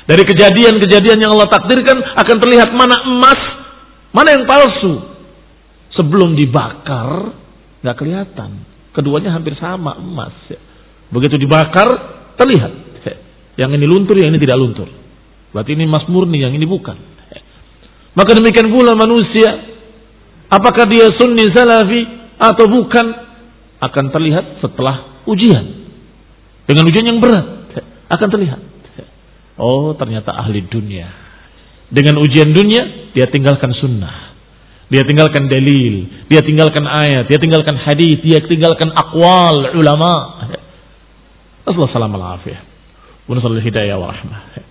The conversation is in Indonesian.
Dari kejadian-kejadian yang Allah takdirkan akan terlihat mana emas, mana yang palsu. Sebelum dibakar, nggak kelihatan. Keduanya hampir sama, emas. Begitu dibakar, terlihat. Yang ini luntur, yang ini tidak luntur. Berarti ini emas murni, yang ini bukan. Maka demikian pula manusia, apakah dia sunni salafi atau bukan, akan terlihat setelah ujian. Dengan ujian yang berat, akan terlihat. Oh, ternyata ahli dunia. Dengan ujian dunia, dia tinggalkan sunnah. Dia tinggalkan dalil, dia tinggalkan ayat, dia tinggalkan hadis, dia tinggalkan aqwal ulama. Assalamualaikum warahmatullahi wabarakatuh. Wa nasallu hidayah wa rahmah.